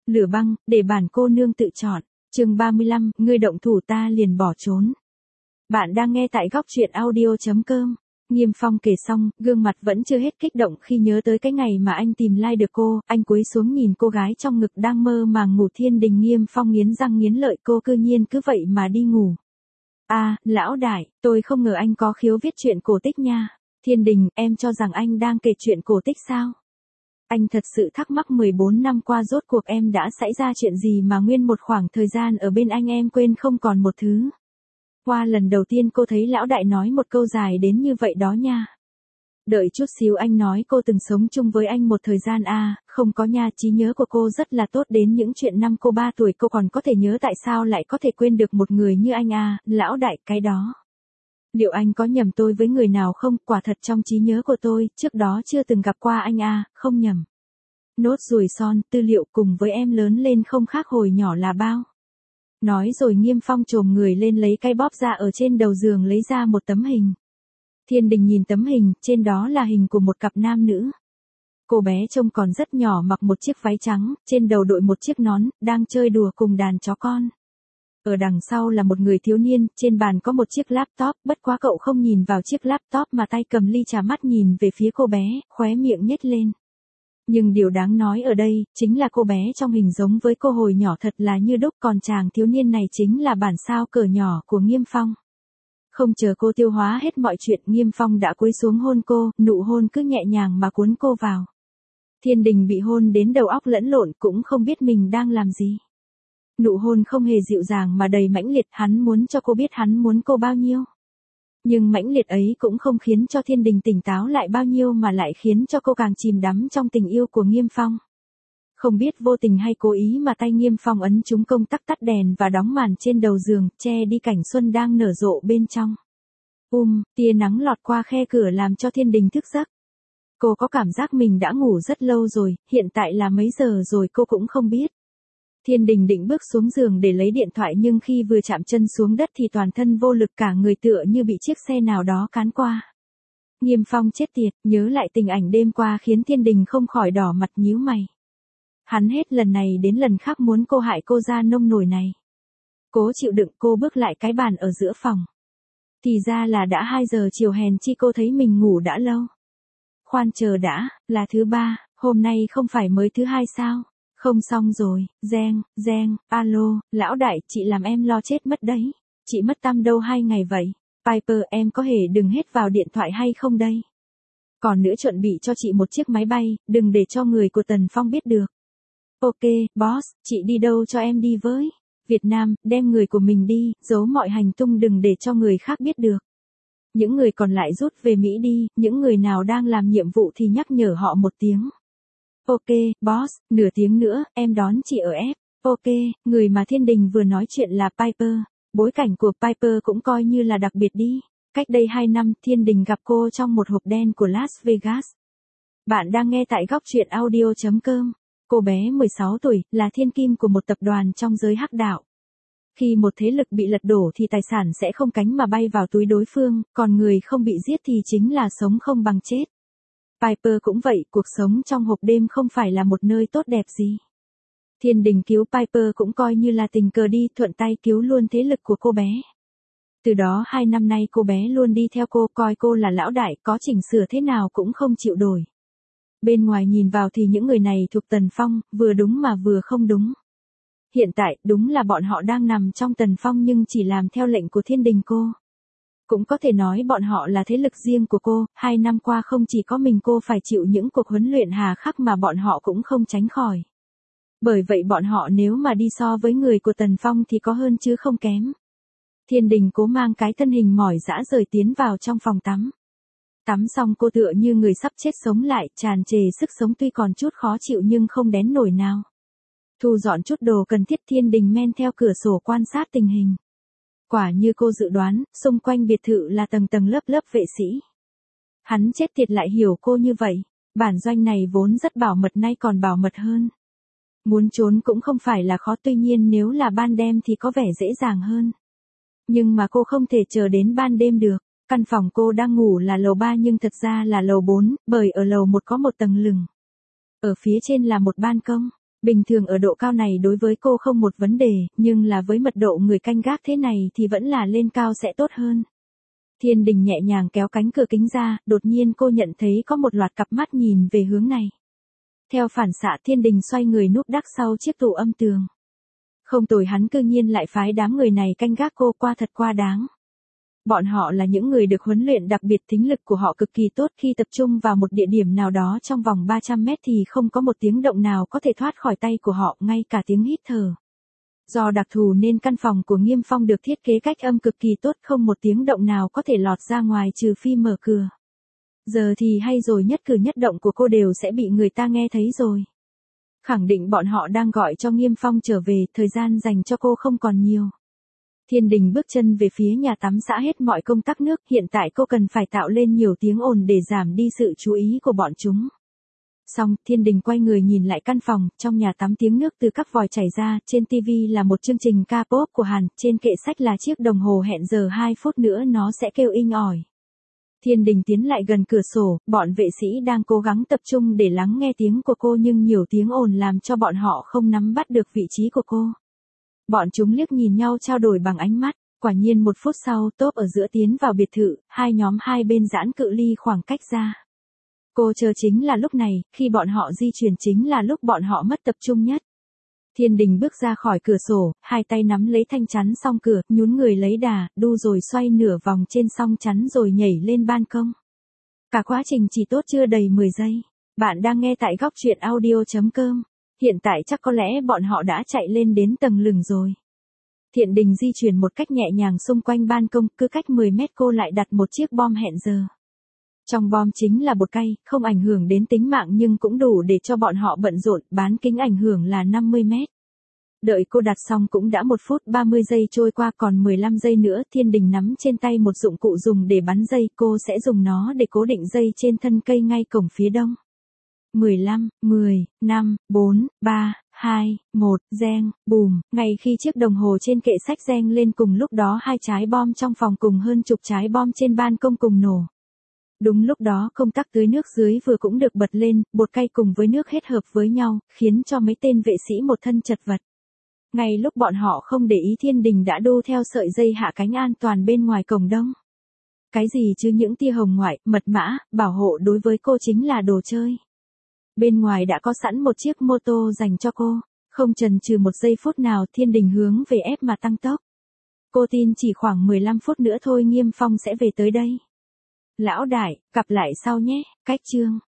Lửa băng, để bản cô nương tự chọn. Chương 35, ngươi động thủ ta liền bỏ trốn. Bạn đang nghe tại góc truyện audio.com. Nghiêm Phong kể xong, gương mặt vẫn chưa hết kích động khi nhớ tới cái ngày mà anh tìm like được cô, anh cúi xuống nhìn cô gái trong ngực đang mơ màng ngủ. Thiên Đình Nghiêm Phong nghiến răng nghiến lợi, cô cư nhiên cứ vậy mà đi ngủ. À, lão đại, tôi không ngờ anh có khiếu viết truyện cổ tích nha. Thiên Đình, em cho rằng anh đang kể chuyện cổ tích sao? Anh thật sự thắc mắc 14 năm qua rốt cuộc em đã xảy ra chuyện gì mà nguyên một khoảng thời gian ở bên anh em quên không còn một thứ. Qua lần đầu tiên cô thấy lão đại nói một câu dài đến như vậy đó nha. Đợi chút xíu, anh nói cô từng sống chung với anh một thời gian à, không có nha, trí nhớ của cô rất là tốt, đến những chuyện năm cô 3 tuổi cô còn có thể nhớ, tại sao lại có thể quên được một người như anh à, lão đại, cái đó. Liệu anh có nhầm tôi với người nào không? Quả thật trong trí nhớ của tôi, trước đó chưa từng gặp qua anh à, không nhầm. Nốt ruồi son, tư liệu cùng với em lớn lên không khác hồi nhỏ là bao. Nói rồi Nghiêm Phong chồm người lên lấy cái bóp ra ở trên đầu giường lấy ra một tấm hình. Thiên Đình nhìn tấm hình, trên đó là hình của một cặp nam nữ. Cô bé trông còn rất nhỏ, mặc một chiếc váy trắng, trên đầu đội một chiếc nón, đang chơi đùa cùng đàn chó con. Ở đằng sau là một người thiếu niên, trên bàn có một chiếc laptop, bất quá cậu không nhìn vào chiếc laptop mà tay cầm ly trà, mắt nhìn về phía cô bé, khóe miệng nhếch lên. Nhưng điều đáng nói ở đây, chính là cô bé trong hình giống với cô hồi nhỏ thật là như đúc, còn chàng thiếu niên này chính là bản sao cờ nhỏ của Nghiêm Phong. Không chờ cô tiêu hóa hết mọi chuyện, Nghiêm Phong đã cúi xuống hôn cô, nụ hôn cứ nhẹ nhàng mà cuốn cô vào. Thiên Đình bị hôn đến đầu óc lẫn lộn, cũng không biết mình đang làm gì. Nụ hôn không hề dịu dàng mà đầy mãnh liệt, hắn muốn cho cô biết hắn muốn cô bao nhiêu. Nhưng mãnh liệt ấy cũng không khiến cho Thiên Đình tỉnh táo lại bao nhiêu, mà lại khiến cho cô càng chìm đắm trong tình yêu của Nghiêm Phong. Không biết vô tình hay cố ý mà tay Nghiêm Phong ấn trúng công tắc tắt đèn và đóng màn trên đầu giường, che đi cảnh xuân đang nở rộ bên trong. Tia nắng lọt qua khe cửa làm cho Thiên Đình thức giấc. Cô có cảm giác mình đã ngủ rất lâu rồi, hiện tại là mấy giờ rồi cô cũng không biết. Thiên Đình định bước xuống giường để lấy điện thoại, nhưng khi vừa chạm chân xuống đất thì toàn thân vô lực, cả người tựa như bị chiếc xe nào đó cán qua. Nghiêm Phong chết tiệt, nhớ lại tình ảnh đêm qua khiến Thiên Đình không khỏi đỏ mặt nhíu mày. Hắn hết lần này đến lần khác muốn cô hại cô ra nông nổi này. Cố chịu đựng, cô bước lại cái bàn ở giữa phòng. Thì ra là đã 2 giờ chiều, hèn chi cô thấy mình ngủ đã lâu. Khoan chờ đã, là thứ 3, hôm nay không phải mới thứ 2 sao? Không xong rồi, reng, alo, lão đại, chị làm em lo chết mất đấy. Chị mất tăm đâu 2 ngày vậy? Piper, em có hề đừng hết vào điện thoại hay không đây? Còn nữa, chuẩn bị cho chị một chiếc máy bay, đừng để cho người của Tần Phong biết được. Ok, boss, chị đi đâu cho em đi với? Việt Nam, đem người của mình đi, giấu mọi hành tung, đừng để cho người khác biết được. Những người còn lại rút về Mỹ đi, những người nào đang làm nhiệm vụ thì nhắc nhở họ một tiếng. Ok, boss, nửa tiếng nữa, em đón chị ở F. Ok, người mà Thiên Đình vừa nói chuyện là Piper. Bối cảnh của Piper cũng coi như là đặc biệt đi. Cách đây 2 năm, Thiên Đình gặp cô trong một hộp đen của Las Vegas. Bạn đang nghe tại góc truyện audio.com. Cô bé 16 tuổi, là thiên kim của một tập đoàn trong giới hắc đạo. Khi một thế lực bị lật đổ thì tài sản sẽ không cánh mà bay vào túi đối phương, còn người không bị giết thì chính là sống không bằng chết. Piper cũng vậy, cuộc sống trong hộp đêm không phải là một nơi tốt đẹp gì. Thiên Đình cứu Piper cũng coi như là tình cờ đi, thuận tay cứu luôn thế lực của cô bé. Từ đó 2 năm nay cô bé luôn đi theo cô, coi cô là lão đại, có chỉnh sửa thế nào cũng không chịu đổi. Bên ngoài nhìn vào thì những người này thuộc Tần Phong, vừa đúng mà vừa không đúng. Hiện tại, đúng là bọn họ đang nằm trong Tần Phong nhưng chỉ làm theo lệnh của Thiên Đình cô. Cũng có thể nói bọn họ là thế lực riêng của cô, 2 năm qua không chỉ có mình cô phải chịu những cuộc huấn luyện hà khắc mà bọn họ cũng không tránh khỏi. Bởi vậy bọn họ nếu mà đi so với người của Tần Phong thì có hơn chứ không kém. Thiên Đình cố mang cái thân hình mỏi dã rời tiến vào trong phòng tắm. Tắm xong cô tựa như người sắp chết sống lại, tràn trề sức sống, tuy còn chút khó chịu nhưng không đến nổi nào. Thu dọn chút đồ cần thiết, Thiên Đình men theo cửa sổ quan sát tình hình. Quả như cô dự đoán, xung quanh biệt thự là tầng tầng lớp lớp vệ sĩ. Hắn chết tiệt lại hiểu cô như vậy, bản doanh này vốn rất bảo mật nay còn bảo mật hơn. Muốn trốn cũng không phải là khó, tuy nhiên nếu là ban đêm thì có vẻ dễ dàng hơn. Nhưng mà cô không thể chờ đến ban đêm được. Căn phòng cô đang ngủ là lầu 3 nhưng thật ra là lầu 4, bởi ở lầu 1 có một tầng lửng. Ở phía trên là một ban công. Bình thường ở độ cao này đối với cô không một vấn đề, nhưng là với mật độ người canh gác thế này thì vẫn là lên cao sẽ tốt hơn. Thiên Đình nhẹ nhàng kéo cánh cửa kính ra, đột nhiên cô nhận thấy có một loạt cặp mắt nhìn về hướng này. Theo phản xạ Thiên Đình xoay người núp đắc sau chiếc tủ âm tường. Không tồi, hắn cư nhiên lại phái đám người này canh gác cô, qua thật quá đáng. Bọn họ là những người được huấn luyện đặc biệt, thính lực của họ cực kỳ tốt, khi tập trung vào một địa điểm nào đó trong vòng 300 mét thì không có một tiếng động nào có thể thoát khỏi tay của họ, ngay cả tiếng hít thở. Do đặc thù nên căn phòng của Nghiêm Phong được thiết kế cách âm cực kỳ tốt, không một tiếng động nào có thể lọt ra ngoài trừ phi mở cửa. Giờ thì hay rồi, nhất cử nhất động của cô đều sẽ bị người ta nghe thấy rồi. Khẳng định bọn họ đang gọi cho Nghiêm Phong trở về, thời gian dành cho cô không còn nhiều. Thiên Đình bước chân về phía nhà tắm xả hết mọi công tắc nước, hiện tại cô cần phải tạo lên nhiều tiếng ồn để giảm đi sự chú ý của bọn chúng. Xong, Thiên Đình quay người nhìn lại căn phòng, trong nhà tắm tiếng nước từ các vòi chảy ra, trên TV là một chương trình K-pop của Hàn, trên kệ sách là chiếc đồng hồ hẹn giờ 2 phút nữa nó sẽ kêu inh ỏi. Thiên Đình tiến lại gần cửa sổ, bọn vệ sĩ đang cố gắng tập trung để lắng nghe tiếng của cô nhưng nhiều tiếng ồn làm cho bọn họ không nắm bắt được vị trí của cô. Bọn chúng liếc nhìn nhau trao đổi bằng ánh mắt, quả nhiên 1 phút sau Top ở giữa tiến vào biệt thự, hai nhóm hai bên giãn cự ly khoảng cách ra. Cô chờ chính là lúc này, khi bọn họ di chuyển chính là lúc bọn họ mất tập trung nhất. Thiên Đình bước ra khỏi cửa sổ, hai tay nắm lấy thanh chắn song cửa, nhún người lấy đà, đu rồi xoay nửa vòng trên song chắn rồi nhảy lên ban công. Cả quá trình chỉ tốt chưa đầy 10 giây. Bạn đang nghe tại góc truyện audio.com. Hiện tại chắc có lẽ bọn họ đã chạy lên đến tầng lửng rồi. Thiên Đình di chuyển một cách nhẹ nhàng xung quanh ban công, cứ cách 10 mét cô lại đặt một chiếc bom hẹn giờ. Trong bom chính là bột cay, không ảnh hưởng đến tính mạng nhưng cũng đủ để cho bọn họ bận rộn, bán kính ảnh hưởng là 50 mét. Đợi cô đặt xong cũng đã 1 phút 30 giây trôi qua, còn 15 giây nữa. Thiên Đình nắm trên tay một dụng cụ dùng để bắn dây, cô sẽ dùng nó để cố định dây trên thân cây ngay cổng phía đông. 15, 10, 5, 4, 3, 2, 1, reng, bùm, ngay khi chiếc đồng hồ trên kệ sách reng lên cùng lúc đó 2 trái bom trong phòng cùng hơn chục trái bom trên ban công cùng nổ. Đúng lúc đó công tắc tưới nước dưới vừa cũng được bật lên, bột cay cùng với nước kết hợp với nhau, khiến cho mấy tên vệ sĩ một thân chật vật. Ngay lúc bọn họ không để ý Thiên Đình đã đu theo sợi dây hạ cánh an toàn bên ngoài cổng đông. Cái gì chứ những tia hồng ngoại, mật mã, bảo hộ đối với cô chính là đồ chơi. Bên ngoài đã có sẵn một chiếc mô tô dành cho cô, không chần chừ 1 giây phút nào Thiên Đình hướng về ép mà tăng tốc. Cô tin chỉ khoảng 15 phút nữa thôi Nghiêm Phong sẽ về tới đây. Lão đại, gặp lại sau nhé, cách chương.